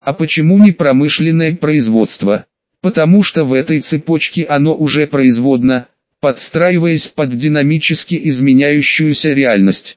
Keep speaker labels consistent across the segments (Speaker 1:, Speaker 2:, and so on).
Speaker 1: А почему не промышленное производство? Потому что в этой цепочке оно уже производно, подстраиваясь под динамически изменяющуюся реальность.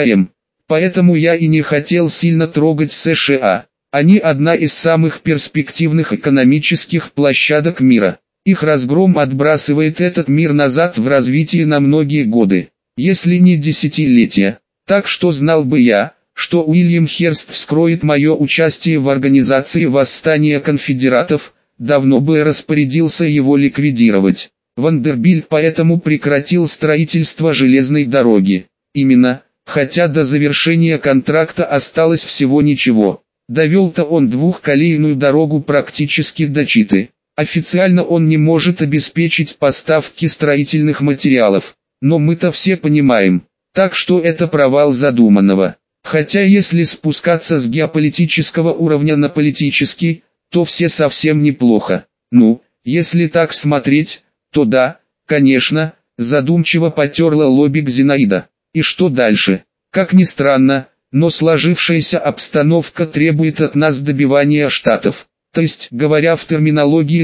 Speaker 1: Поэтому я и не хотел сильно трогать США. Они одна из самых перспективных экономических площадок мира. Их разгром отбрасывает этот мир назад в развитии на многие годы, если не десятилетия. Так что знал бы я, что Уильям Херст вскроет мое участие в организации восстания конфедератов, давно бы распорядился его ликвидировать. Вандербильт поэтому прекратил строительство железной дороги. Именно, хотя до завершения контракта осталось всего ничего. Довел-то он двухколейную дорогу практически до Читы. Официально он не может обеспечить поставки строительных материалов, но мы-то все понимаем, так что это провал задуманного. Хотя если спускаться с геополитического уровня на политический, то все совсем неплохо. Ну, если так смотреть, то да, конечно, задумчиво потерла лобик Зинаида. И что дальше? Как ни странно, но сложившаяся обстановка требует от нас добивания Штатов. То есть, говоря в терминологии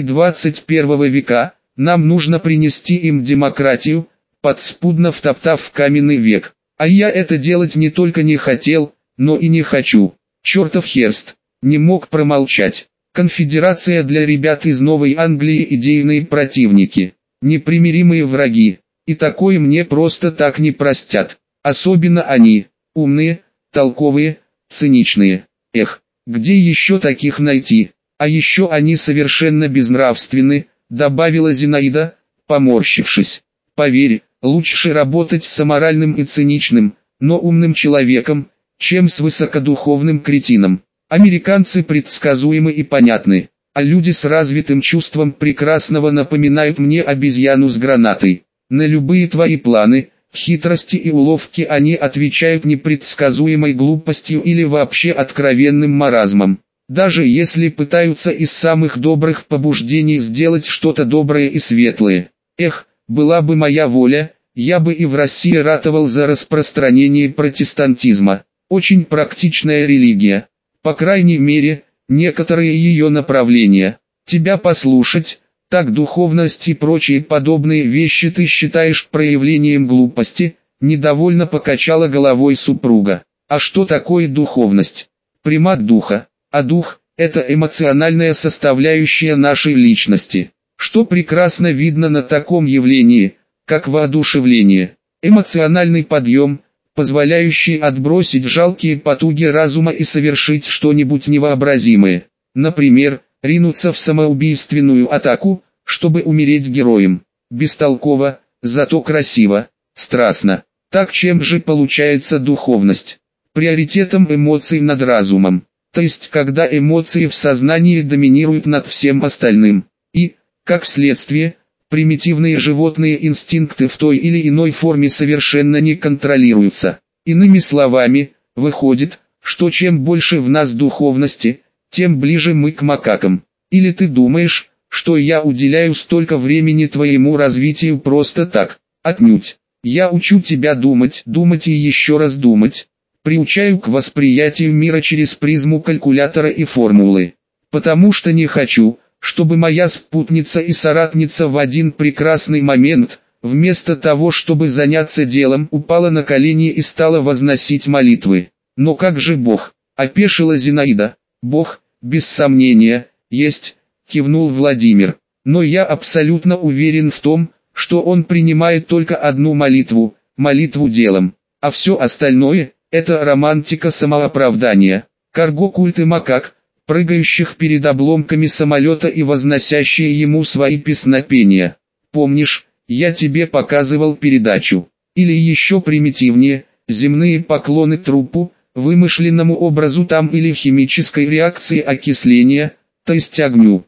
Speaker 1: 21 века, нам нужно принести им демократию, подспудно втоптав в каменный век. А я это делать не только не хотел, но и не хочу. Чертов Херст не мог промолчать. Конфедерация для ребят из Новой Англии идейные противники, непримиримые враги. И такое мне просто так не простят. Особенно они, умные, толковые, циничные. Эх, где еще таких найти? А еще они совершенно безнравственны, добавила Зинаида, поморщившись. Поверь, лучше работать с аморальным и циничным, но умным человеком, чем с высокодуховным кретином. Американцы предсказуемы и понятны, а люди с развитым чувством прекрасного напоминают мне обезьяну с гранатой. На любые твои планы, хитрости и уловки они отвечают непредсказуемой глупостью или вообще откровенным маразмом. Даже если пытаются из самых добрых побуждений сделать что-то доброе и светлое. Эх, была бы моя воля, я бы и в России ратовал за распространение протестантизма. Очень практичная религия. По крайней мере, некоторые ее направления. Тебя послушать, так духовность и прочие подобные вещи ты считаешь проявлением глупости, недовольно покачала головой супруга. А что такое духовность? Примат духа. А дух – это эмоциональная составляющая нашей личности, что прекрасно видно на таком явлении, как воодушевление. Эмоциональный подъем, позволяющий отбросить жалкие потуги разума и совершить что-нибудь невообразимое. Например, ринуться в самоубийственную атаку, чтобы умереть героем. Бестолково, зато красиво, страстно. Так чем же получается духовность? Приоритетом эмоций над разумом. То есть когда эмоции в сознании доминируют над всем остальным. И, как следствие, примитивные животные инстинкты в той или иной форме совершенно не контролируются. Иными словами, выходит, что чем больше в нас духовности, тем ближе мы к макакам. Или ты думаешь, что я уделяю столько времени твоему развитию просто так? Отнюдь. Я учу тебя думать, думать и еще раз думать. Приучаю к восприятию мира через призму калькулятора и формулы. Потому что не хочу, чтобы моя спутница и соратница в один прекрасный момент, вместо того чтобы заняться делом, упала на колени и стала возносить молитвы. Но как же Бог? Опешила Зинаида. Бог, без сомнения, есть, кивнул Владимир. Но я абсолютно уверен в том, что он принимает только одну молитву, молитву делом. А все остальное – это романтика самооправдания. Карго-культы макак, прыгающих перед обломками самолета и возносящие ему свои песнопения. Помнишь, я тебе показывал передачу? Или еще примитивнее, земные поклоны трупу, вымышленному образу там или химической реакции окисления, то есть огню.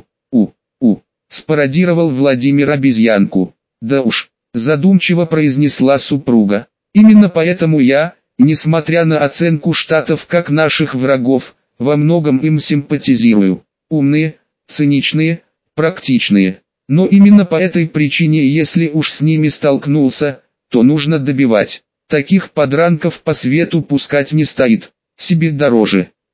Speaker 1: Спародировал Владимир обезьянку. Да уж, задумчиво произнесла супруга. Именно поэтому я, несмотря на оценку Штатов как наших врагов, во многом им симпатизирую. Умные, циничные, практичные. Но именно по этой причине, если уж с ними столкнулся, то нужно добивать. Таких подранков по свету пускать не стоит. Себе дороже.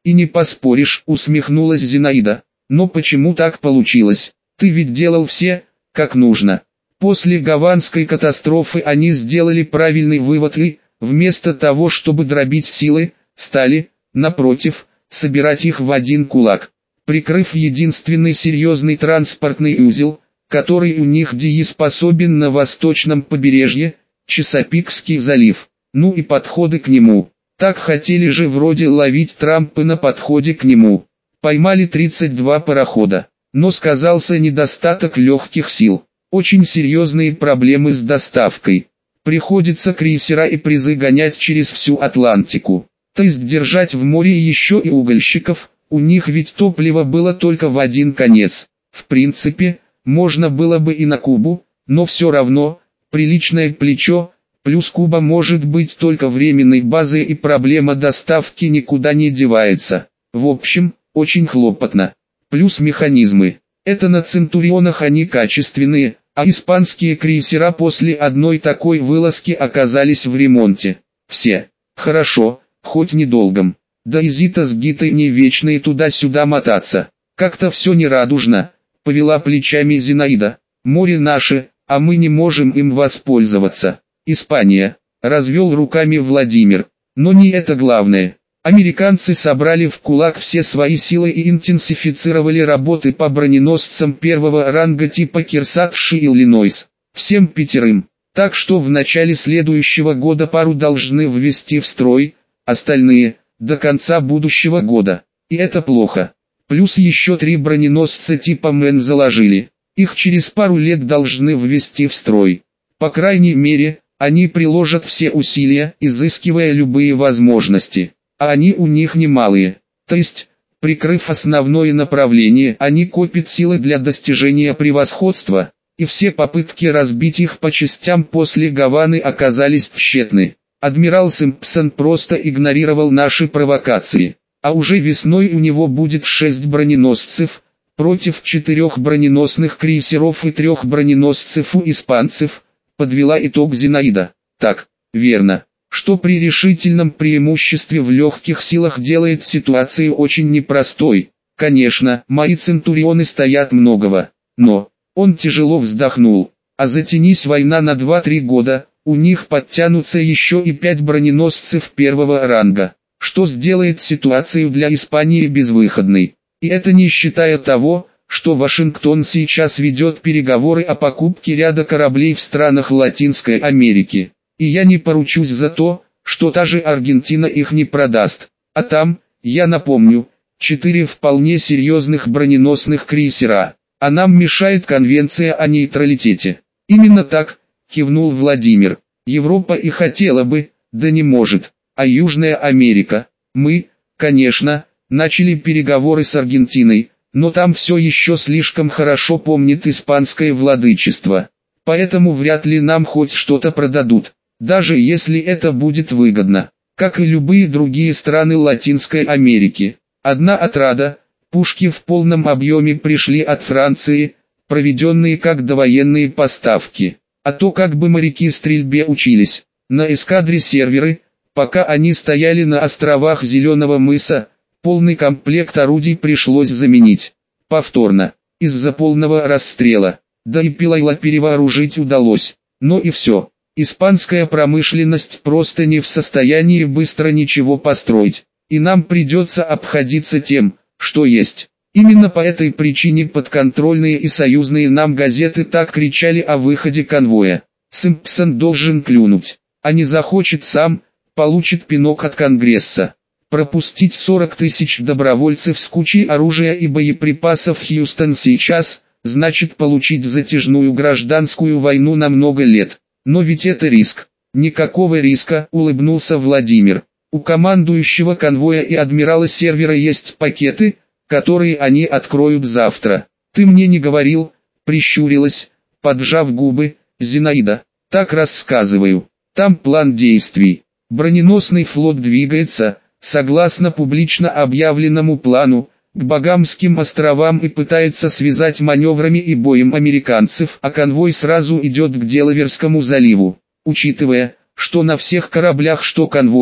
Speaker 1: И не поспоришь, усмехнулась Зинаида. Но почему так получилось? Ты ведь делал все, как нужно. После Гаванской катастрофы они сделали правильный вывод и, вместо того чтобы дробить силы, стали, напротив, собирать их в один кулак. Прикрыв единственный серьезный транспортный узел, который у них дееспособен на восточном побережье, Чесапикский залив, ну и подходы к нему. Так хотели же вроде ловить Трампы на подходе к нему. Поймали 32 парохода, но сказался недостаток легких сил. Очень серьезные проблемы с доставкой. Приходится крейсера и призы гонять через всю Атлантику. То есть держать в море еще и угольщиков, у них ведь топливо было только в один конец. В принципе, можно было бы и на Кубу, но все равно, приличное плечо, плюс Куба может быть только временной базой и проблема доставки никуда не девается. В общем, очень хлопотно. Плюс механизмы. Это на Центурионах они качественные, а испанские крейсера после одной такой вылазки оказались в ремонте. Все. Хорошо, хоть недолгом. Да и Зита с Гитой не вечные туда-сюда мотаться. Как-то все нерадужно, повела плечами Зинаида. Море наше, а мы не можем им воспользоваться. Испания. Развел руками Владимир. Но не это главное. Американцы собрали в кулак все свои силы и интенсифицировали работы по броненосцам первого ранга типа Керсакши и Иллинойс. Всем 5. Так что в начале следующего года пару должны ввести в строй, остальные – до конца будущего года. И это плохо. Плюс еще 3 броненосца типа Мэн заложили. Их через пару лет должны ввести в строй. По крайней мере, они приложат все усилия, изыскивая любые возможности. А они у них немалые. То есть, прикрыв основное направление, они копят силы для достижения превосходства, и все попытки разбить их по частям после Гаваны оказались тщетны. Адмирал Симпсон просто игнорировал наши провокации. А уже весной у него будет 6 броненосцев, против 4 броненосных крейсеров и 3 броненосцев у испанцев, подвела итог Зинаида. Так, верно. Что при решительном преимуществе в легких силах делает ситуацию очень непростой. Конечно, мои центурионы стоят многого, но, он тяжело вздохнул, а затянись война на 2-3 года, у них подтянутся еще и 5 броненосцев первого ранга, что сделает ситуацию для Испании безвыходной. И это не считая того, что Вашингтон сейчас ведет переговоры о покупке ряда кораблей в странах Латинской Америки. И я не поручусь за то, что та же Аргентина их не продаст. А там, я напомню, 4 вполне серьезных броненосных крейсера. А нам мешает конвенция о нейтралитете. Именно так, кивнул Владимир. Европа и хотела бы, да не может. А Южная Америка? Мы, конечно, начали переговоры с Аргентиной, но там все еще слишком хорошо помнит испанское владычество. Поэтому вряд ли нам хоть что-то продадут. Даже если это будет выгодно, как и любые другие страны Латинской Америки. Одна отрада, пушки в полном объеме пришли от Франции, проведенные как довоенные поставки. А то как бы моряки стрельбе учились, на эскадре серверы, пока они стояли на островах Зеленого мыса, полный комплект орудий пришлось заменить. Повторно, из-за полного расстрела, да и Пилайла перевооружить удалось, но и все. Испанская промышленность просто не в состоянии быстро ничего построить, и нам придется обходиться тем, что есть. Именно по этой причине подконтрольные и союзные нам газеты так кричали о выходе конвоя. Симпсон должен клюнуть, а не захочет сам, получит пинок от Конгресса. Пропустить 40 тысяч добровольцев с кучей оружия и боеприпасов в Хьюстон сейчас, значит получить затяжную гражданскую войну на много лет. Но ведь это риск. Никакого риска, улыбнулся Владимир. У командующего конвоя и адмирала сервера есть пакеты, которые они откроют завтра. Ты мне не говорил, прищурилась, поджав губы, Зинаида. Так рассказываю. Там план действий. Броненосный флот двигается, согласно публично объявленному плану, к Багамским островам и пытается связать маневрами и боем американцев, а конвой сразу идет к Делаверскому заливу. Учитывая, что на всех кораблях что конвоя,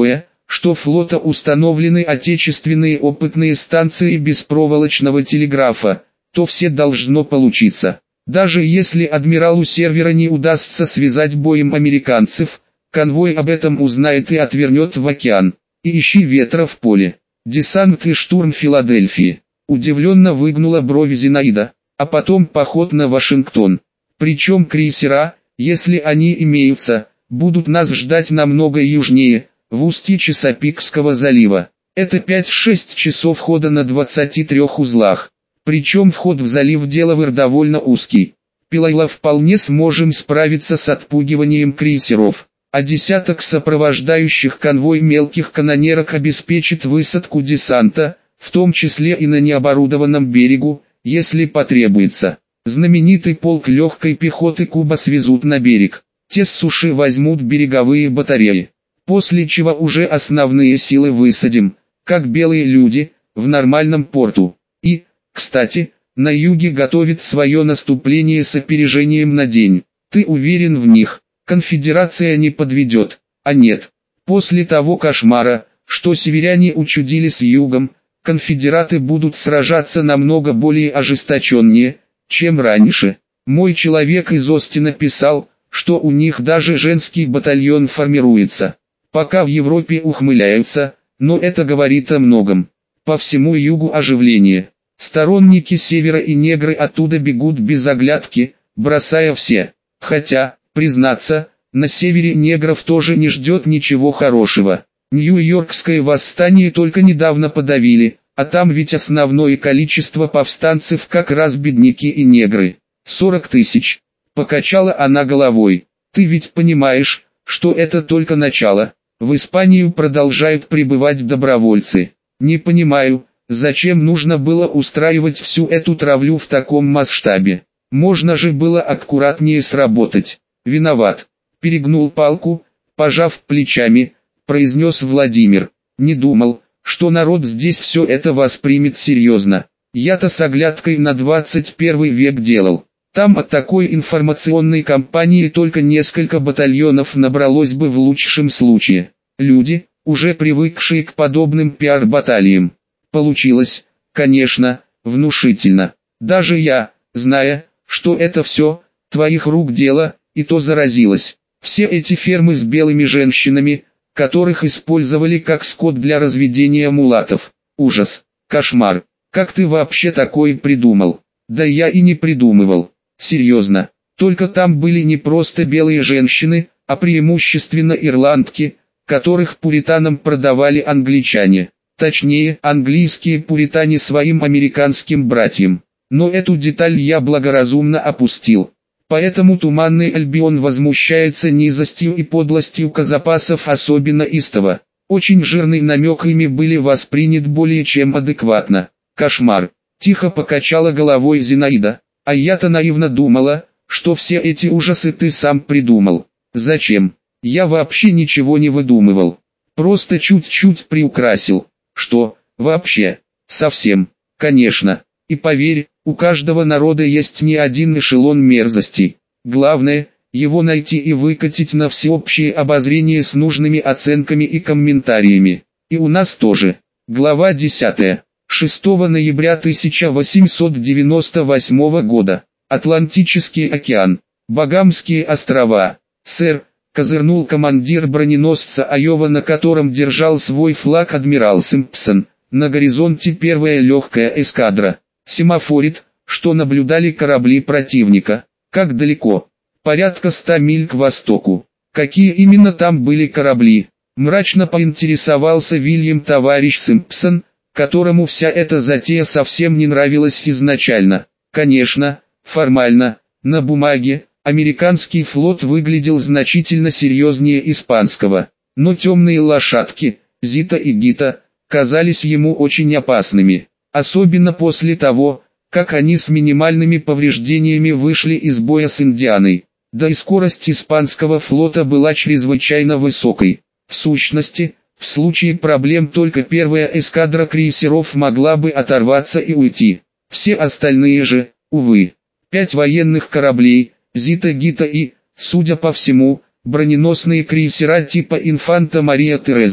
Speaker 1: что флота установлены отечественные опытные станции беспроволочного телеграфа, то все должно получиться. Даже если адмиралу сервера не удастся связать боем американцев, конвой об этом узнает и отвернет в океан. И ищи ветра в поле. Десант и штурм Филадельфии. Удивленно выгнула брови Зинаида. А потом поход на Вашингтон. Причем крейсера, если они имеются, будут нас ждать намного южнее, в устье Чесапикского залива. Это 5-6 часов хода на 23 узлах. Причем вход в залив Делавэр довольно узкий. Пилайла вполне сможем справиться с отпугиванием крейсеров, а десяток сопровождающих конвой мелких канонерок обеспечит высадку десанта, в том числе и на необорудованном берегу, если потребуется. Знаменитый полк легкой пехоты Куба свезут на берег. Те с суши возьмут береговые батареи. После чего уже основные силы высадим, как белые люди, в нормальном порту. И, кстати, на юге готовит свое наступление с опережением на день. Ты уверен в них? Конфедерация не подведет. А нет. После того кошмара, что северяне учудили с югом, конфедераты будут сражаться намного более ожесточеннее, чем раньше. Мой человек из Остина писал, что у них даже женский батальон формируется. Пока в Европе ухмыляются, но это говорит о многом. По всему югу оживление. Сторонники севера и негры оттуда бегут без оглядки, бросая все. Хотя, признаться, на севере негров тоже не ждет ничего хорошего. Нью-Йоркское восстание только недавно подавили, а там ведь основное количество повстанцев как раз бедняки и негры. 40 тысяч. Покачала она головой. Ты ведь понимаешь, что это только начало. В Испанию продолжают прибывать добровольцы. Не понимаю, зачем нужно было устраивать всю эту травлю в таком масштабе. Можно же было аккуратнее сработать. Виноват. Перегнул палку, пожав плечами, произнес Владимир. Не думал, что народ здесь все это воспримет серьезно. Я-то с оглядкой на 21 век делал. Там от такой информационной кампании только несколько батальонов набралось бы в лучшем случае. Люди, уже привыкшие к подобным пиар-баталиям. Получилось, конечно, внушительно. Даже я, зная, что это все, твоих рук дело, и то заразилась. Все эти фермы с белыми женщинами, которых использовали как скот для разведения мулатов. Ужас, кошмар. Как ты вообще такое придумал? Да я и не придумывал. Серьезно. Только там были не просто белые женщины, а преимущественно ирландки, которых пуританам продавали англичане. Точнее, английские пуритане своим американским братьям. Но эту деталь я благоразумно опустил. Поэтому Туманный Альбион возмущается низостью и подлостью казапасов особенно истово. Очень жирный намек ими были воспринят более чем адекватно. Кошмар. Тихо покачала головой Зинаида. А я-то наивно думала, что все эти ужасы ты сам придумал. Зачем? Я вообще ничего не выдумывал. Просто чуть-чуть приукрасил. Что, вообще? Совсем. Конечно. И поверь, у каждого народа есть не один эшелон мерзостей. Главное, его найти и выкатить на всеобщее обозрение с нужными оценками и комментариями. И у нас тоже. Глава 10. 6 ноября 1898 года. Атлантический океан. Багамские острова. Сэр, козырнул командир броненосца Айова, на котором держал свой флаг адмирал Симпсон. На горизонте первая легкая эскадра. Семафорит, что наблюдали корабли противника. Как далеко? Порядка 100 миль к востоку. Какие именно там были корабли? Мрачно поинтересовался Вильям товарищ Симпсон, которому вся эта затея совсем не нравилась изначально. Конечно, формально, на бумаге, американский флот выглядел значительно серьезнее испанского, но темные лошадки, Зита и Гита, казались ему очень опасными, особенно после того, как они с минимальными повреждениями вышли из боя с Индианой. Да и скорость испанского флота была чрезвычайно высокой. В сущности, в случае проблем только первая эскадра крейсеров могла бы оторваться и уйти. Все остальные же, увы. 5 военных кораблей, Зита, Гита и, судя по всему, броненосные крейсера типа Инфанта Мария Тереза.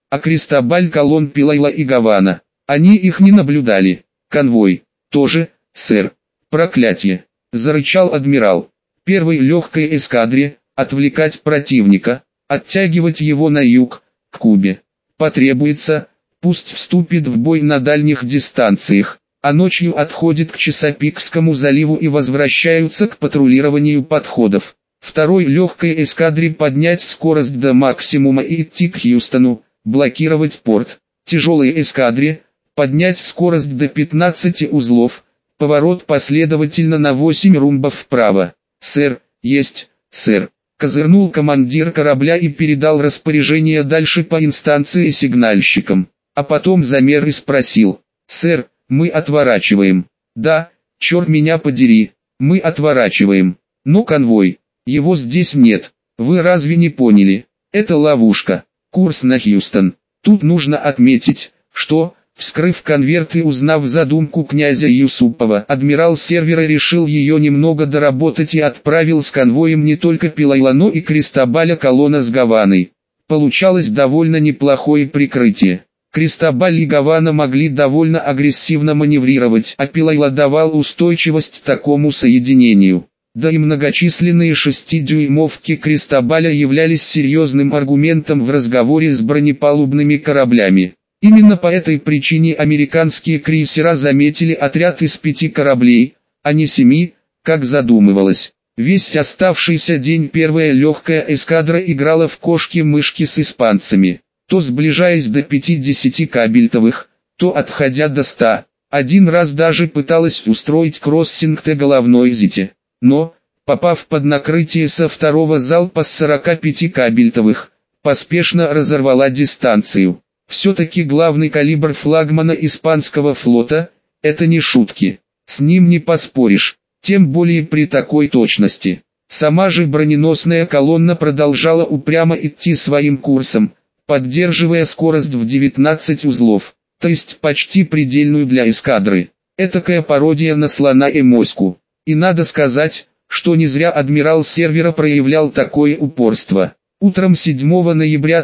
Speaker 1: А Кристобаль Колон, Пилайла и Гавана, они их не наблюдали. Конвой, тоже, сэр. Проклятие, зарычал адмирал. Первой легкой эскадре, отвлекать противника, оттягивать его на юг, к Кубе. Потребуется, пусть вступит в бой на дальних дистанциях, а ночью отходит к Чесапикскому заливу и возвращаются к патрулированию подходов. Второй легкой эскадре поднять скорость до максимума и идти к Хьюстону, блокировать порт. Тяжелой эскадре поднять скорость до 15 узлов, поворот последовательно на 8 румбов вправо. «Сэр, есть, сэр», — козырнул командир корабля и передал распоряжение дальше по инстанции сигнальщикам. А потом замер и спросил: «Сэр, мы отворачиваем». «Да, черт меня подери, мы отворачиваем. Но конвой, его здесь нет, вы разве не поняли? Это ловушка, курс на Хьюстон». Тут нужно отметить, что, вскрыв конверт и узнав задумку князя Юсупова, адмирал сервера решил ее немного доработать и отправил с конвоем не только Пилайла, но и Кристобаля Колона с Гаваной. Получалось довольно неплохое прикрытие. Кристобаль и Гавана могли довольно агрессивно маневрировать, а Пилайла давал устойчивость такому соединению. Да и многочисленные 6-дюймовки Кристобаля являлись серьезным аргументом в разговоре с бронепалубными кораблями. Именно по этой причине американские крейсера заметили отряд из 5 кораблей, а не 7, как задумывалось. Весь оставшийся день первая легкая эскадра играла в кошки-мышки с испанцами, то сближаясь до 50 кабельтовых, то отходя до 100. Один раз даже пыталась устроить кроссинг головной зите, но, попав под накрытие со второго залпа с 45 кабельтовых, поспешно разорвала дистанцию. Все-таки главный калибр флагмана испанского флота – это не шутки, с ним не поспоришь, тем более при такой точности. Сама же броненосная колонна продолжала упрямо идти своим курсом, поддерживая скорость в 19 узлов, то есть почти предельную для эскадры. Этакая пародия на слона и моську. И надо сказать, что не зря адмирал сервера проявлял такое упорство. Утром 7 ноября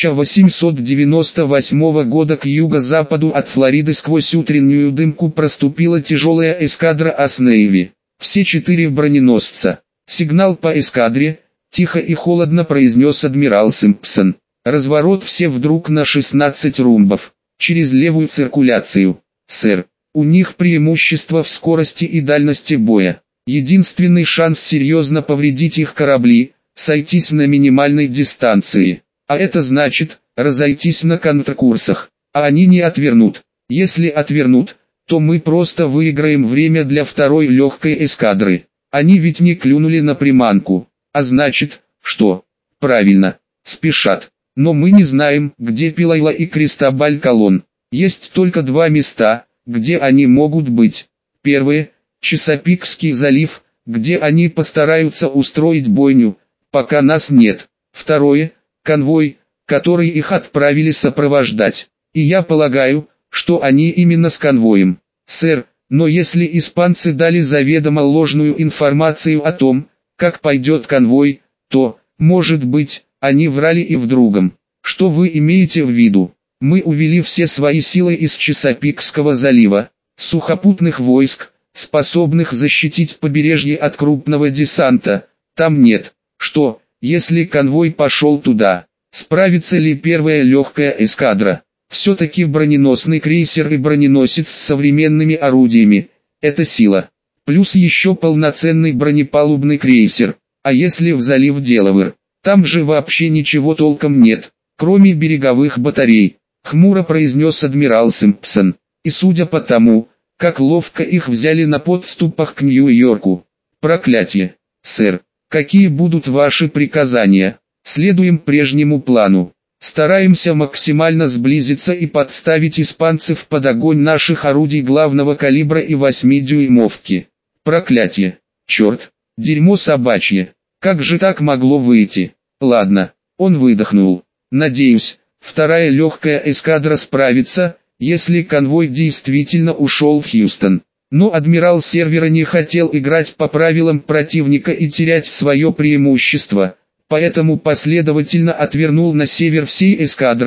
Speaker 1: 1898 года к юго-западу от Флориды сквозь утреннюю дымку проступила тяжелая эскадра Ас-Нейви. Все 4 броненосца. «Сигнал по эскадре», — тихо и холодно произнес адмирал Симпсон. «Разворот все вдруг на 16 румбов, через левую циркуляцию. Сэр, у них преимущество в скорости и дальности боя. Единственный шанс серьезно повредить их корабли — сойтись на минимальной дистанции. А это значит, разойтись на контркурсах. А они не отвернут. Если отвернут, то мы просто выиграем время для второй легкой эскадры. Они ведь не клюнули на приманку. А значит, что? Правильно, спешат. Но мы не знаем, где Пилайла и Кристобаль Колон. Есть только 2 места, где они могут быть. Первое – Чесапикский залив, где они постараются устроить бойню, пока нас нет. Второе – конвой, который их отправили сопровождать. И я полагаю, что они именно с конвоем. Сэр, но если испанцы дали заведомо ложную информацию о том, как пойдет конвой, то, может быть, они врали и в другом. Что вы имеете в виду? Мы увели все свои силы из Чесапикского залива, сухопутных войск, способных защитить побережье от крупного десанта, там нет. Что, если конвой пошел туда? Справится ли первая легкая эскадра? Все-таки броненосный крейсер и броненосец с современными орудиями – это сила. Плюс еще полноценный бронепалубный крейсер. А если в залив Делавэр? Там же вообще ничего толком нет, кроме береговых батарей, хмуро произнес адмирал Симпсон. И судя по тому, как ловко их взяли на подступах к Нью-Йорку. Проклятие, сэр. Какие будут ваши приказания? Следуем прежнему плану. Стараемся максимально сблизиться и подставить испанцев под огонь наших орудий главного калибра и 8-дюймовки. Проклятие. Черт. Дерьмо собачье. Как же так могло выйти? Ладно. Он выдохнул. Надеюсь, вторая легкая эскадра справится, если конвой действительно ушел в Хьюстон. Но адмирал сервера не хотел играть по правилам противника и терять свое преимущество, поэтому последовательно отвернул на север всей эскадрой,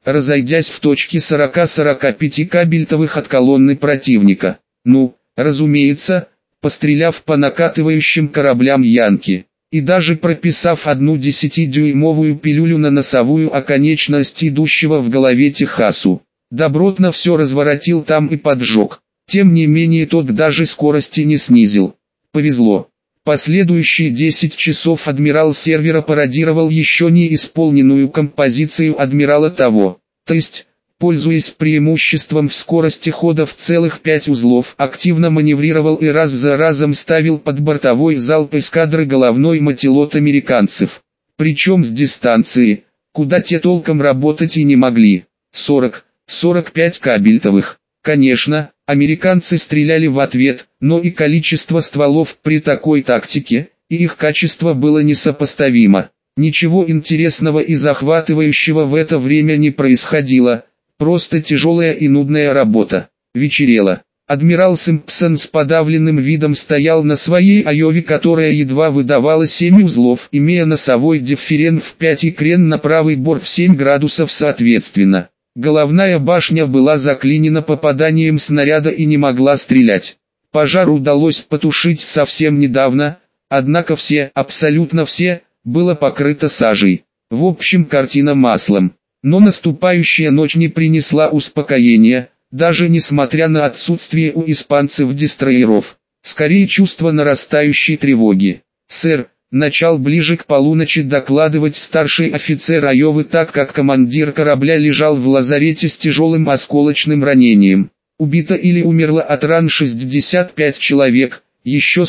Speaker 1: разойдясь в точке 40-45 кабельтовых от колонны противника. Ну, разумеется, постреляв по накатывающим кораблям Янки, и даже прописав одну 10-дюймовую пилюлю на носовую оконечность идущего в голове Техасу. Добротно все разворотил там и поджег. Тем не менее тот даже скорости не снизил. Повезло. Последующие 10 часов адмирал сервера пародировал еще не исполненную композицию адмирала того. То есть, пользуясь преимуществом в скорости хода в целых 5 узлов, активно маневрировал и раз за разом ставил под бортовой залп эскадры головной мотилот американцев. Причем с дистанции, куда те толком работать и не могли. 40-45 кабельтовых. Конечно, американцы стреляли в ответ, но и количество стволов при такой тактике, и их качество было несопоставимо. Ничего интересного и захватывающего в это время не происходило, просто тяжелая и нудная работа. Вечерело. Адмирал Симпсон с подавленным видом стоял на своей Айове, которая едва выдавала 7 узлов, имея носовой дифферен в 5 и крен на правый борт в 7 градусов соответственно. Головная башня была заклинена попаданием снаряда и не могла стрелять. Пожар удалось потушить совсем недавно, однако все, абсолютно все, было покрыто сажей. В общем, картина маслом. Но наступающая ночь не принесла успокоения, даже несмотря на отсутствие у испанцев дестройеров. Скорее чувство нарастающей тревоги. «Сэр», начал ближе к полуночи докладывать старший офицер Айовы, так как командир корабля лежал в лазарете с тяжелым осколочным ранением. Убито или умерло от ран 65 человек, еще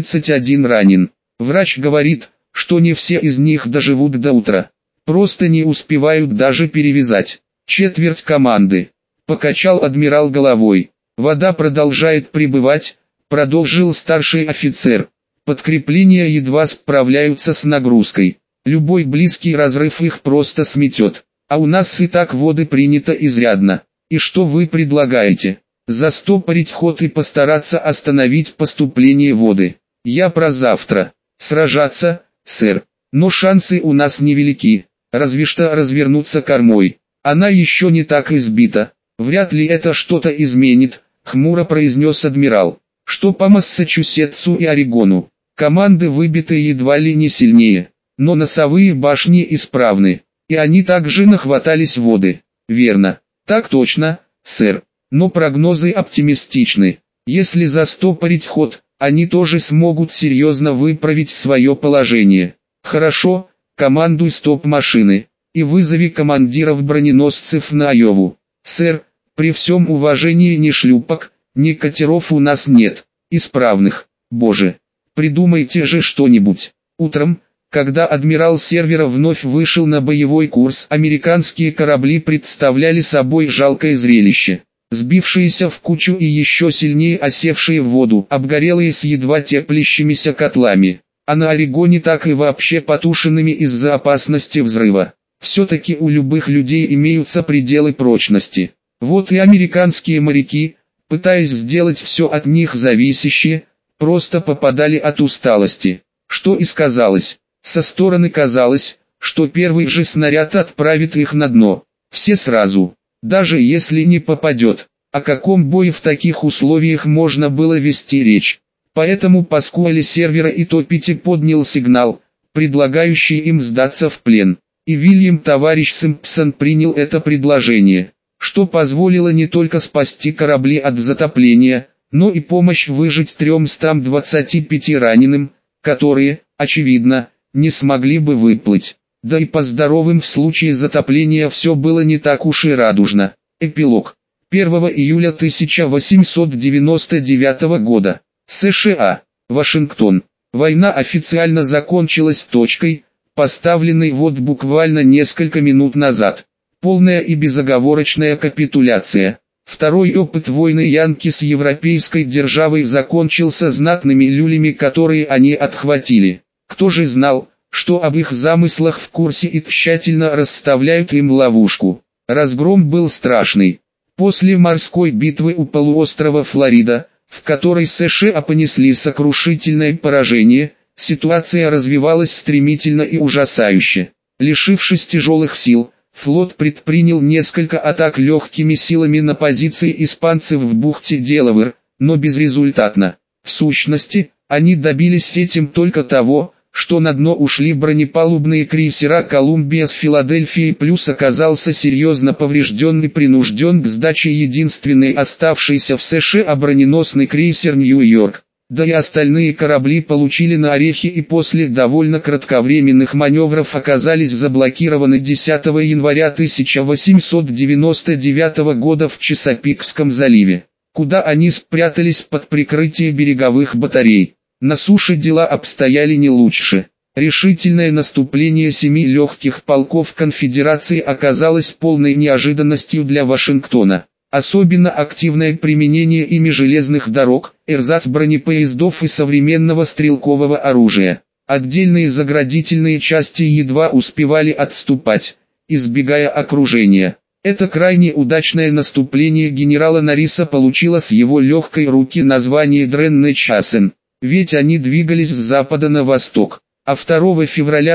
Speaker 1: 131 ранен. Врач говорит, что не все из них доживут до утра. Просто не успевают даже перевязать. Четверть команды. Покачал адмирал головой. Вода продолжает прибывать, продолжил старший офицер. Подкрепления едва справляются с нагрузкой. Любой близкий разрыв их просто сметет. А у нас и так воды принято изрядно. И что вы предлагаете? Застопорить ход и постараться остановить поступление воды. Я про завтра. Сражаться, сэр. Но шансы у нас невелики. Разве что развернуться кормой. Она еще не так избита. Вряд ли это что-то изменит, хмуро произнес адмирал. Что по Массачусетсу и Орегону? Команды выбиты едва ли не сильнее, но носовые башни исправны, и они также нахватались воды. Верно. Так точно, сэр. Но прогнозы оптимистичны. Если застопорить ход, они тоже смогут серьезно выправить свое положение. Хорошо, командуй стоп-машины, и вызови командиров броненосцев на Айову. Сэр, при всем уважении ни шлюпок, ни катеров у нас нет, исправных, боже. Придумайте же что-нибудь. Утром, когда адмирал сервера вновь вышел на боевой курс, американские корабли представляли собой жалкое зрелище. Сбившиеся в кучу и еще сильнее осевшие в воду, обгорелые с едва теплящимися котлами, а на Орегоне так и вообще потушенными из-за опасности взрыва. Все-таки у любых людей имеются пределы прочности. Вот и американские моряки, пытаясь сделать все от них зависящее, просто попадали от усталости. Что и сказалось. Со стороны казалось, что первый же снаряд отправит их на дно. Все сразу. Даже если не попадет. О каком бое в таких условиях можно было вести речь? Поэтому Паскуале сервера и Топити поднял сигнал, предлагающий им сдаться в плен. И Вильям товарищ Симпсон принял это предложение, что позволило не только спасти корабли от затопления, но и помощь выжить 325 раненым, которые, очевидно, не смогли бы выплыть. Да и по здоровым в случае затопления все было не так уж и радужно. Эпилог. 1 июля 1899 года. США. Вашингтон. Война официально закончилась точкой, поставленной вот буквально несколько минут назад. Полная и безоговорочная капитуляция. Второй опыт войны Янки с европейской державой закончился знатными люлями, которые они отхватили. Кто же знал, что об их замыслах в курсе и тщательно расставляют им ловушку. Разгром был страшный. После морской битвы у полуострова Флорида, в которой США понесли сокрушительное поражение, ситуация развивалась стремительно и ужасающе. Лишившись тяжелых сил, Флот предпринял несколько атак легкими силами на позиции испанцев в бухте Делавэр, но безрезультатно. В сущности, они добились этим только того, что на дно ушли бронепалубные крейсера «Колумбия» с Филадельфией, плюс оказался серьезно поврежден и принужден к сдаче единственный оставшийся в США броненосный крейсер «Нью-Йорк». Да и остальные корабли получили на орехи и после довольно кратковременных маневров оказались заблокированы 10 января 1899 года в Чесапикском заливе, куда они спрятались под прикрытие береговых батарей. На суше дела обстояли не лучше. Решительное наступление 7 легких полков конфедерации оказалось полной неожиданностью для Вашингтона. Особенно активное применение ими железных дорог, эрзац бронепоездов и современного стрелкового оружия. Отдельные заградительные части едва успевали отступать, избегая окружения. Это крайне удачное наступление генерала Норриса получило с его легкой руки название «Дренне Часен», ведь они двигались с запада на восток. А 2 февраля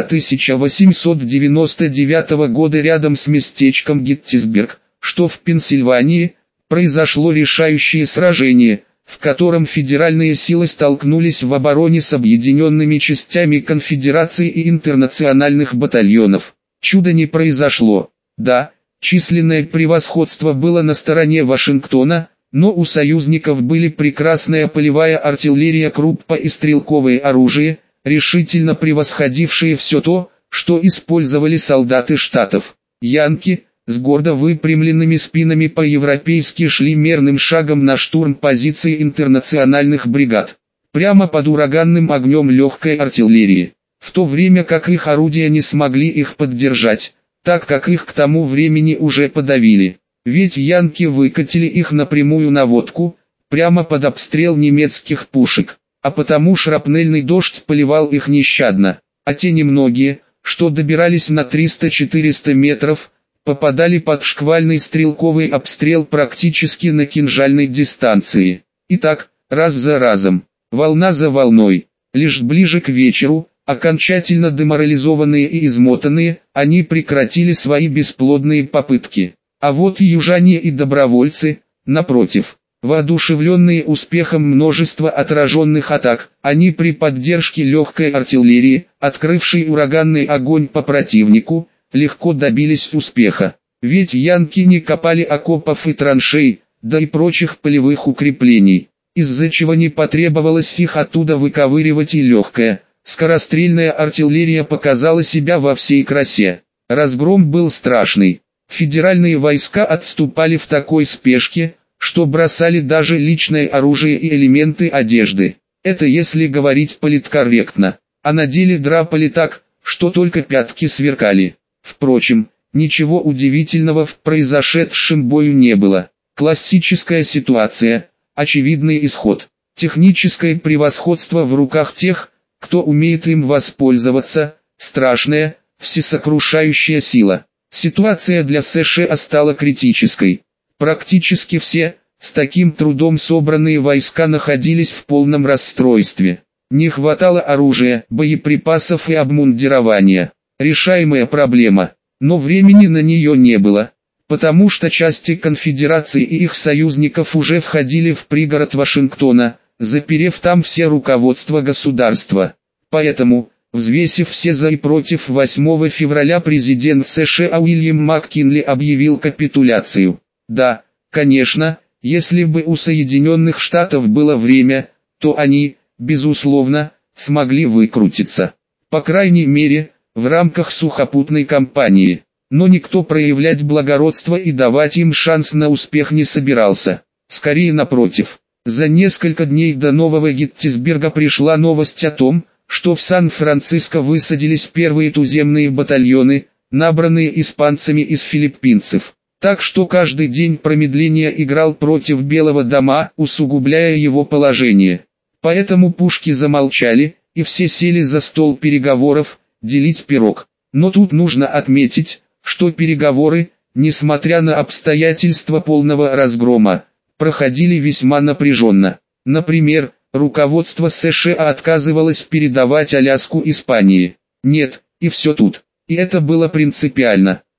Speaker 1: 1899 года рядом с местечком Геттисберг, что в Пенсильвании, произошло решающее сражение, в котором федеральные силы столкнулись в обороне с объединенными частями конфедерации и интернациональных батальонов. Чудо не произошло. Да, численное превосходство было на стороне Вашингтона, но у союзников были прекрасная полевая артиллерия Круппа и стрелковое оружие, решительно превосходившие все то, что использовали солдаты штатов. Янки, с гордо выпрямленными спинами по-европейски шли мерным шагом на штурм позиций интернациональных бригад, прямо под ураганным огнем легкой артиллерии, в то время как их орудия не смогли их поддержать, так как их к тому времени уже подавили. Ведь янки выкатили их на прямую наводку, прямо под обстрел немецких пушек, а потому шрапнельный дождь поливал их нещадно, а те немногие, что добирались на 300-400 метров, попадали под шквальный стрелковый обстрел практически на кинжальной дистанции. И так, раз за разом, волна за волной, лишь ближе к вечеру, окончательно деморализованные и измотанные, они прекратили свои бесплодные попытки. А вот южане и добровольцы, напротив, воодушевленные успехом множества отраженных атак, они при поддержке легкой артиллерии, открывшей ураганный огонь по противнику, легко добились успеха. Ведь янки не копали окопов и траншей, да и прочих полевых укреплений, из-за чего не потребовалось их оттуда выковыривать, и легкая, скорострельная артиллерия показала себя во всей красе. Разгром был страшный. Федеральные войска отступали в такой спешке, что бросали даже личное оружие и элементы одежды. Это если говорить политкорректно, а на деле драпали так, что только пятки сверкали. Впрочем, ничего удивительного в произошедшем бою не было. Классическая ситуация, очевидный исход. Техническое превосходство в руках тех, кто умеет им воспользоваться, страшная, всесокрушающая сила. Ситуация для США стала критической. Практически все, с таким трудом собранные войска находились в полном расстройстве. Не хватало оружия, боеприпасов и обмундирования. Решаемая проблема, но времени на нее не было, потому что части конфедерации и их союзников уже входили в пригород Вашингтона, заперев там все руководства государства. Поэтому, взвесив все за и против, 8 февраля президент США Уильям МакКинли объявил капитуляцию. Да, конечно, если бы у Соединенных Штатов было время, то они, безусловно, смогли выкрутиться. По крайней мере, в рамках сухопутной кампании. Но никто проявлять благородство и давать им шанс на успех не собирался. Скорее напротив. За несколько дней до Нового Геттисберга пришла новость о том, что в Сан-Франциско высадились первые туземные батальоны, набранные испанцами из филиппинцев. Так что каждый день промедления играл против Белого дома, усугубляя его положение. Поэтому пушки замолчали, и все сели за стол переговоров, делить пирог. Но тут нужно отметить, что переговоры, несмотря на обстоятельства полного разгрома, проходили весьма напряженно. Например, руководство США отказывалось передавать Аляску Испании. Нет, и все тут. И это было принципиально.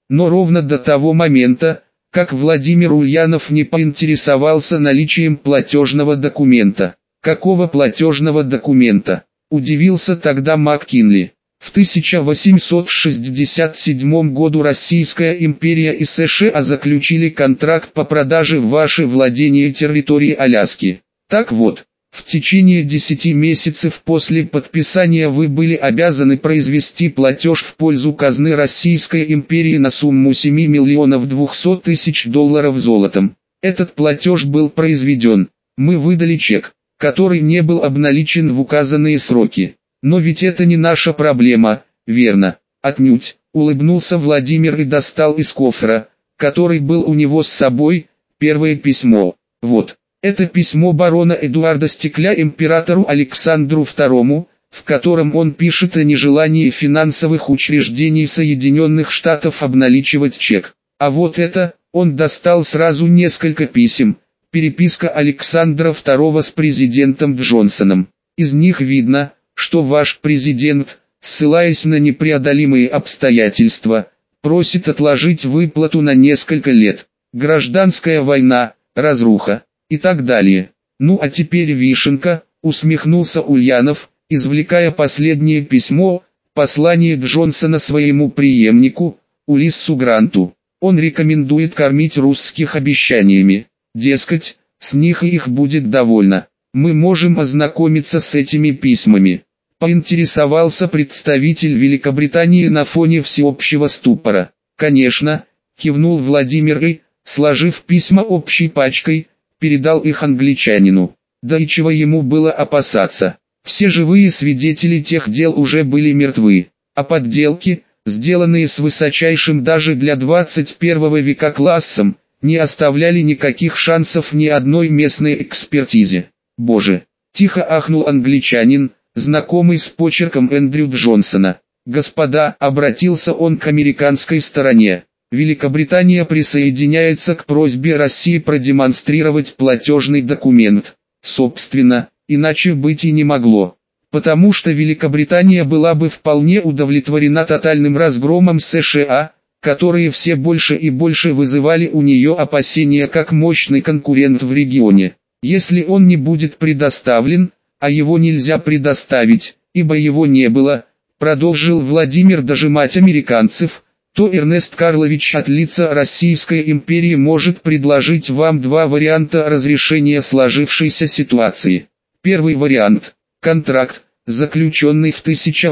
Speaker 1: Но ровно до того момента, как Владимир Ульянов не поинтересовался наличием платежного документа. Какого платежного документа? Удивился тогда МакКинли. В 1867 году Российская империя и США заключили контракт по продаже в ваше владение территории Аляски. Так вот, в течение 10 месяцев после подписания вы были обязаны произвести платеж в пользу казны Российской империи на сумму 7 миллионов 200 тысяч долларов золотом. Этот платеж был произведен. Мы выдали чек, который не был обналичен в указанные сроки. Но ведь это не наша проблема, верно? Отнюдь, улыбнулся Владимир и достал из кофра, который был у него с собой, первое письмо. Вот. Это письмо барона Эдуарда Стекля императору Александру II, в котором он пишет о нежелании финансовых учреждений Соединенных Штатов обналичивать чек. А вот это, он достал сразу несколько писем, переписка Александра II с президентом Джонсоном. Из них видно, что ваш президент, ссылаясь на непреодолимые обстоятельства, просит отложить выплату на несколько лет. Гражданская война, разруха. И так далее. Ну а теперь вишенка, усмехнулся Ульянов, извлекая последнее письмо, послание Джонсона своему преемнику, Улиссу Гранту. Он рекомендует кормить русских обещаниями. Дескать, с них и их будет довольно. Мы можем ознакомиться с этими письмами. Поинтересовался представитель Великобритании на фоне всеобщего ступора. Конечно, кивнул Владимир и, сложив письма общей пачкой, передал их англичанину. Да и чего ему было опасаться? Все живые свидетели тех дел уже были мертвы, а подделки, сделанные с высочайшим даже для 21 века классом, не оставляли никаких шансов ни одной местной экспертизе. Боже! Тихо ахнул англичанин, знакомый с почерком Эндрю Джонсона. Господа, обратился он к американской стороне. Великобритания присоединяется к просьбе России продемонстрировать платежный документ. Собственно, иначе быть и не могло. Потому что Великобритания была бы вполне удовлетворена тотальным разгромом США, которые все больше и больше вызывали у нее опасения как мощный конкурент в регионе. Если он не будет предоставлен, а его нельзя предоставить, ибо его не было, продолжил Владимир дожимать американцев, то Эрнест Карлович от лица Российской империи может предложить вам два варианта разрешения сложившейся ситуации. Первый вариант – контракт, заключенный в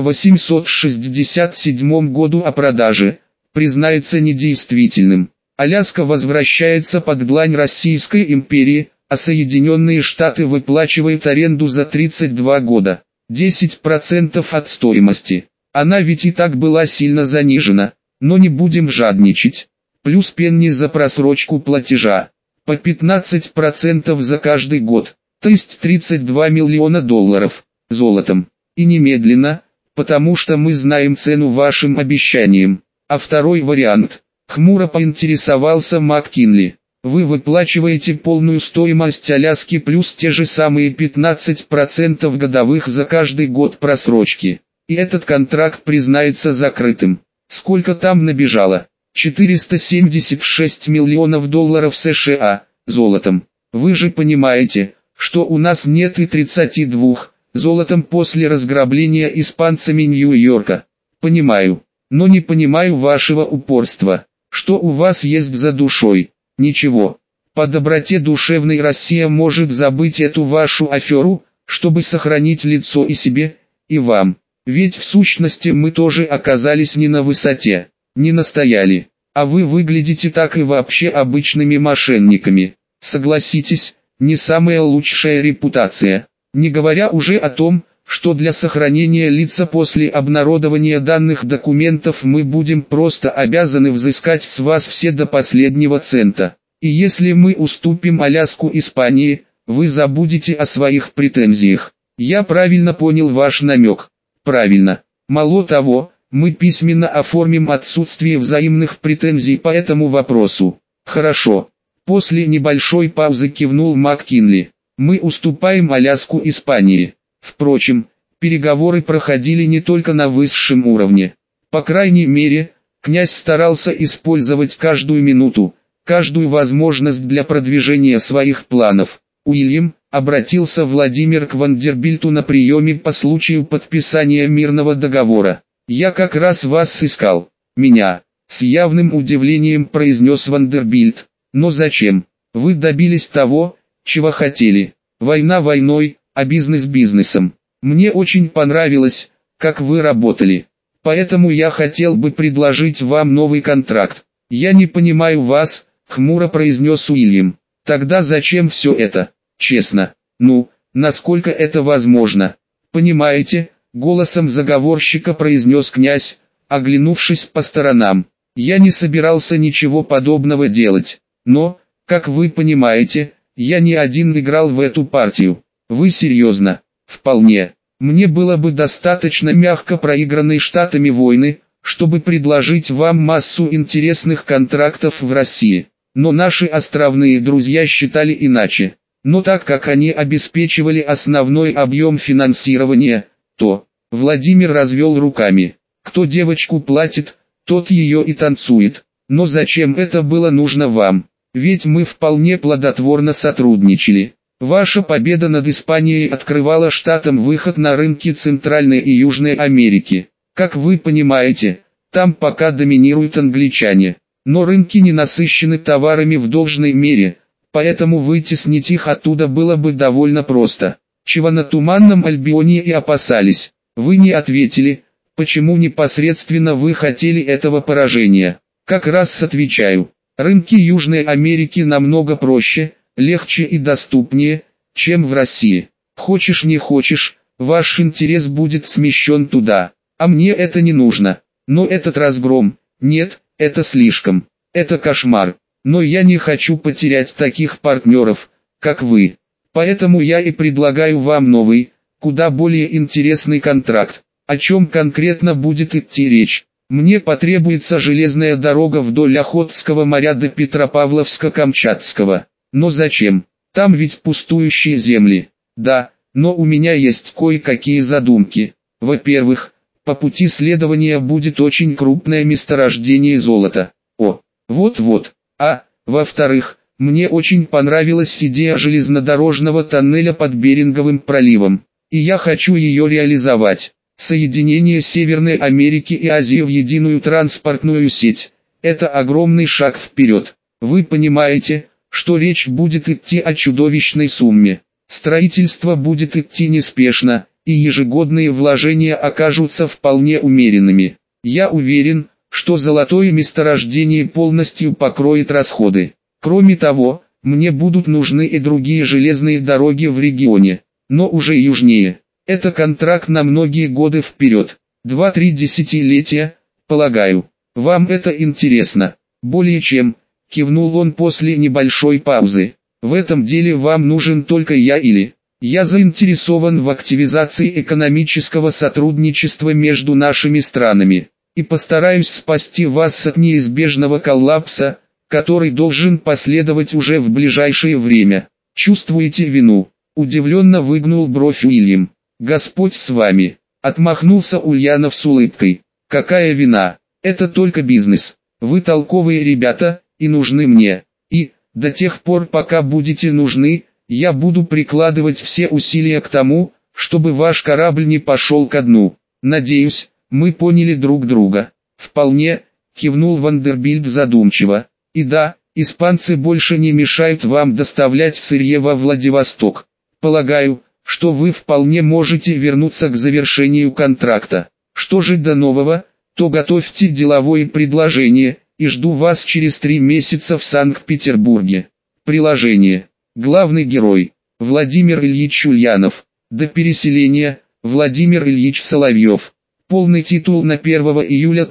Speaker 1: 1867 году о продаже, признается недействительным. Аляска возвращается под длань Российской империи, а Соединенные Штаты выплачивают аренду за 32 года, 10% от стоимости. Она ведь и так была сильно занижена. Но не будем жадничать. Плюс пенни за просрочку платежа. По 15% за каждый год. То есть 32 миллиона долларов. Золотом. И немедленно, потому что мы знаем цену вашим обещаниям. А второй вариант. Хмуро поинтересовался МакКинли. Вы выплачиваете полную стоимость Аляски плюс те же самые 15% годовых за каждый год просрочки. И этот контракт признается закрытым. Сколько там набежало? 476 миллионов долларов США, золотом. Вы же понимаете, что у нас нет и 32, золотом после разграбления испанцами Нью-Йорка. Понимаю, но не понимаю вашего упорства. Что у вас есть за душой? Ничего. По доброте душевной Россия может забыть эту вашу аферу, чтобы сохранить лицо и себе, и вам. Ведь в сущности мы тоже оказались не на высоте, не настояли, а вы выглядите так и вообще обычными мошенниками. Согласитесь, не самая лучшая репутация, не говоря уже о том, что для сохранения лица после обнародования данных документов мы будем просто обязаны взыскать с вас все до последнего цента. И если мы уступим Аляску Испании, вы забудете о своих претензиях. Я правильно понял ваш намек? Правильно. Мало того, мы письменно оформим отсутствие взаимных претензий по этому вопросу. Хорошо. После небольшой паузы кивнул МакКинли. Мы уступаем Аляску Испании. Впрочем, переговоры проходили не только на высшем уровне. По крайней мере, Князь старался использовать каждую минуту, каждую возможность для продвижения своих планов. «Уильям», — обратился Владимир к Вандербильту на приеме по случаю подписания мирного договора. «Я как раз вас искал». «Меня», — с явным удивлением произнес Вандербильт. «Но зачем? Вы добились того, чего хотели. Война войной, а бизнес бизнесом. Мне очень понравилось, как вы работали. Поэтому я хотел бы предложить вам новый контракт». «Я не понимаю вас», — хмуро произнес Уильям. «Тогда зачем все это? Честно. Ну, насколько это возможно?» «Понимаете», — голосом заговорщика произнес князь, оглянувшись по сторонам. «Я не собирался ничего подобного делать. Но, как вы понимаете, я не один играл в эту партию». «Вы серьезно?» «Вполне. Мне было бы достаточно мягко проигранной Штатами войны, чтобы предложить вам массу интересных контрактов в России. Но наши островные друзья считали иначе. Но так как они обеспечивали основной объем финансирования, то...» Владимир развел руками. «Кто девочку платит, тот ее и танцует. Но зачем это было нужно вам? Ведь мы вполне плодотворно сотрудничали. Ваша победа над Испанией открывала штатам выход на рынки Центральной и Южной Америки. Как вы понимаете, там пока доминируют англичане. Но рынки не насыщены товарами в должной мере, поэтому вытеснить их оттуда было бы довольно просто. Чего на Туманном Альбионе и опасались. Вы не ответили, почему непосредственно вы хотели этого поражения. Как раз отвечаю. Рынки Южной Америки намного проще, легче и доступнее, чем в России. Хочешь не хочешь, ваш интерес будет смещен туда. А мне это не нужно. Но этот разгром, нет, это слишком. Это кошмар. Но я не хочу потерять таких партнеров, как вы. Поэтому я и предлагаю вам новый, куда более интересный контракт. О чем конкретно будет идти речь? Мне потребуется железная дорога вдоль Охотского моря до Петропавловска-Камчатского. Но зачем? Там ведь пустующие земли. Да, но у меня есть кое-какие задумки. Во-первых, по пути следования будет очень крупное месторождение золота. О, вот-вот. А, во-вторых, мне очень понравилась идея железнодорожного тоннеля под Беринговым проливом. И я хочу ее реализовать. Соединение Северной Америки и Азии в единую транспортную сеть – это огромный шаг вперед. Вы понимаете, что речь будет идти о чудовищной сумме. Строительство будет идти неспешно, и ежегодные вложения окажутся вполне умеренными. Я уверен, что золотое месторождение полностью покроет расходы. Кроме того, мне будут нужны и другие железные дороги в регионе, но уже южнее. Это контракт на многие годы вперед. 2-3 десятилетия, полагаю. Вам это интересно? Более чем, кивнул он после небольшой паузы. В этом деле вам нужен только я или... Я заинтересован в активизации экономического сотрудничества между нашими странами. И постараюсь спасти вас от неизбежного коллапса, который должен последовать уже в ближайшее время. Чувствуете вину? Удивленно выгнул бровь Уильям. «Господь с вами», — отмахнулся Ульянов с улыбкой. «Какая вина? Это только бизнес. Вы толковые ребята, и нужны мне. И, до тех пор пока будете нужны, я буду прикладывать все усилия к тому, чтобы ваш корабль не пошел ко дну. Надеюсь, мы поняли друг друга». «Вполне», — кивнул Вандербильт задумчиво. «И да, испанцы больше не мешают вам доставлять сырье во Владивосток. Полагаю, что вы вполне можете вернуться к завершению контракта. Что же до нового, то готовьте деловое предложение, и жду вас через 3 месяца в Санкт-Петербурге». Приложение. Главный герой. Владимир Ильич Ульянов. До переселения. Владимир Ильич Соловьев. Полный титул на 1 июля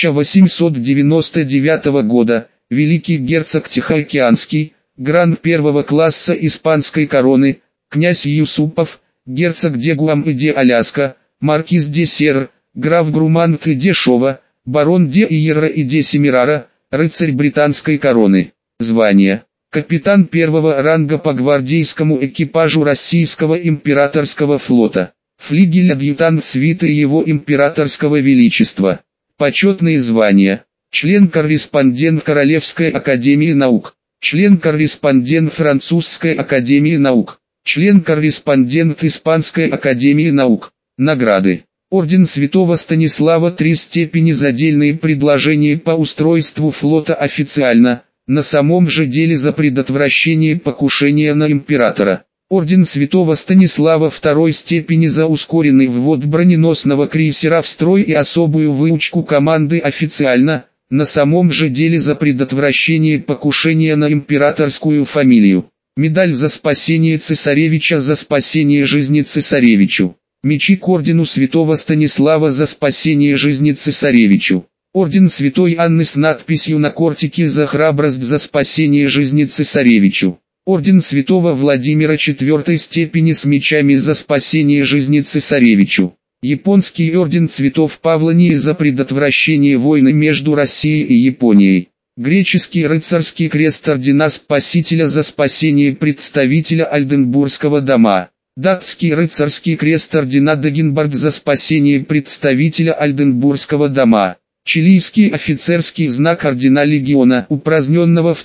Speaker 1: 1899 года. Великий герцог Тихоокеанский, гран первого класса испанской короны, князь Юсупов, герцог де Гуам и де Аляска, маркиз де Серр, граф Грумант и де Шова, барон де Иерра и де Семирара, рыцарь британской короны. Звание. Капитан первого ранга по гвардейскому экипажу Российского императорского флота. Флигель-адъютант свиты его императорского величества. Почетные звания. член-корреспондент Королевской академии наук, член-корреспондент Французской академии наук, член-корреспондент Испанской академии наук. Награды. Орден Святого Станислава 3 степени за дельные предложения по устройству флота официально, на самом же деле за предотвращение покушения на императора. Орден Святого Станислава 2 степени за ускоренный ввод броненосного крейсера в строй и особую выучку команды официально, на самом же деле за предотвращение покушения на императорскую фамилию. Медаль за спасение цесаревича за спасение жизни цесаревичу. Мечи к ордену Святого Станислава за спасение жизни цесаревичу. Орден Святой Анны с надписью на кортике за храбрость за спасение жизни цесаревичу. Орден Святого Владимира 4 степени с мечами за спасение жизни цесаревичу. Японский орден цветов Павлонии за предотвращение войны между Россией и Японией. Греческий рыцарский крест ордена Спасителя за спасение представителя Ольденбургского дома. Датский рыцарский крест ордена Дагенбург за спасение представителя Ольденбургского дома. Чилийский офицерский знак ордена Легиона, упраздненного в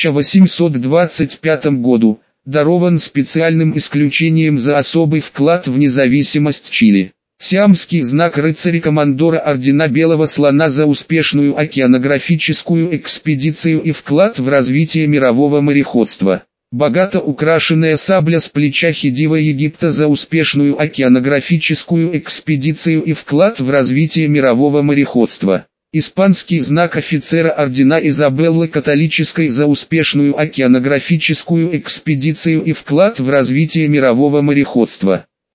Speaker 1: 1825 году, дарован специальным исключением за особый вклад в независимость Чили. Сиамский знак рыцаря-командора ордена Белого Слона за успешную океанографическую экспедицию и вклад в развитие мирового мореходства. Богато украшенная сабля с плеча Хидива Египта за успешную океанографическую экспедицию и вклад в развитие мирового мореходства. Испанский знак офицера ордена Изабеллы Католической за успешную океанографическую экспедицию и вклад в развитие мирового мореходства.